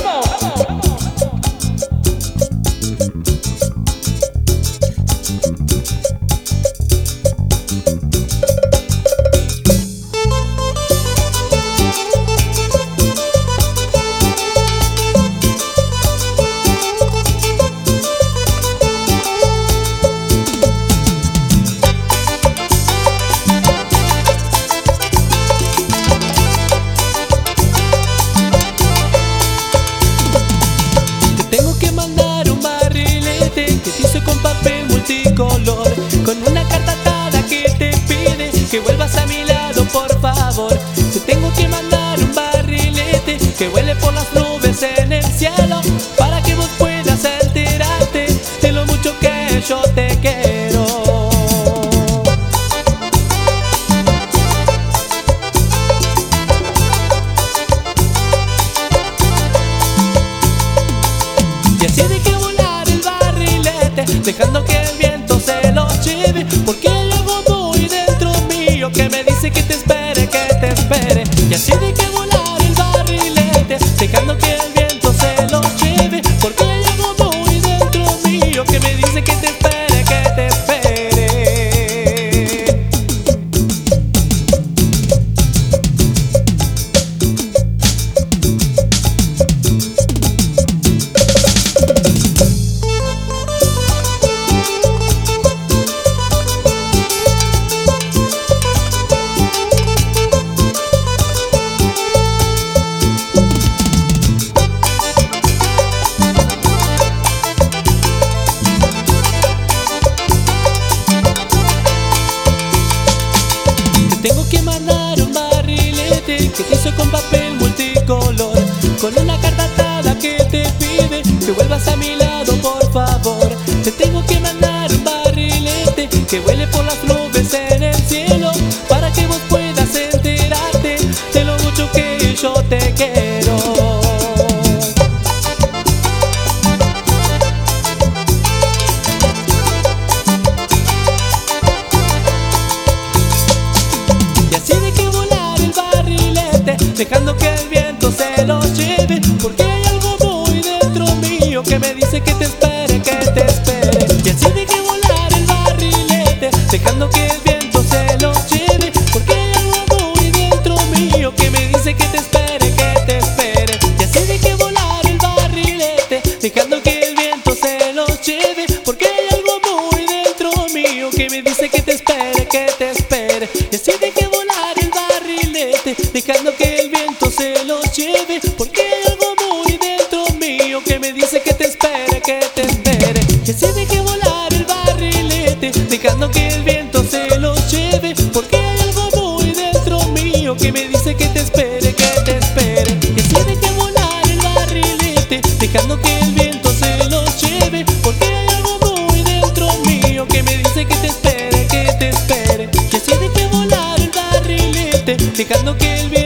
Color, con una carta atada que te pide que vuelvas a mi lado, por favor. Te tengo que mandar un barrilete que vuele por las nubes en el cielo, para que vos puedas enterarte de lo mucho que yo te quiero. Y así dejé volar el barrilete, dejando que el viento se lo lleve, porque hay algo muy dentro mío que me dice que te espere, que te espere. Y así dejé volar el barrilete, dejando que el viento se lo lleve, porque hay algo muy dentro mío que me dice que te espere, que te espere. Tengo que mandar un barrilete que te hizo con papel multicolor, con una carta atada que te pide que vuelvas a mi lado, por favor. Te tengo que mandar un barrilete que vuele por las nubes en el cielo, para que vos puedas enterarte de lo mucho que yo te quiero. Dejando que el viento se lo lleve, porque hay algo muy dentro mío que me dice que te espere, que te espere. Y así dejé volar el barrilete, dejando que el viento se lo lleve, porque hay algo muy dentro mío que me dice que te espere, que te espere. Y así dejé volar el barrilete, dejando que el viento se lo lleve, porque hay algo muy dentro mío que me dice que te espere, que te espere. Y así dejé volar el barrilete, dejando que el viento se lo lleve, porque hay algo muy dentro mío que me dice que te espere, que te espere. Y así dejé volar el barrilete, dejando que el viento se lo lleve, porque hay algo muy dentro mío que me dice que te espere, que te espere. Y así dejé volar el barrilete, dejando que el viento se lo lleve, porque hay algo muy dentro mío que me dice que te espere, que te espere. Y así dejé volar el barrilete, dejando que el viento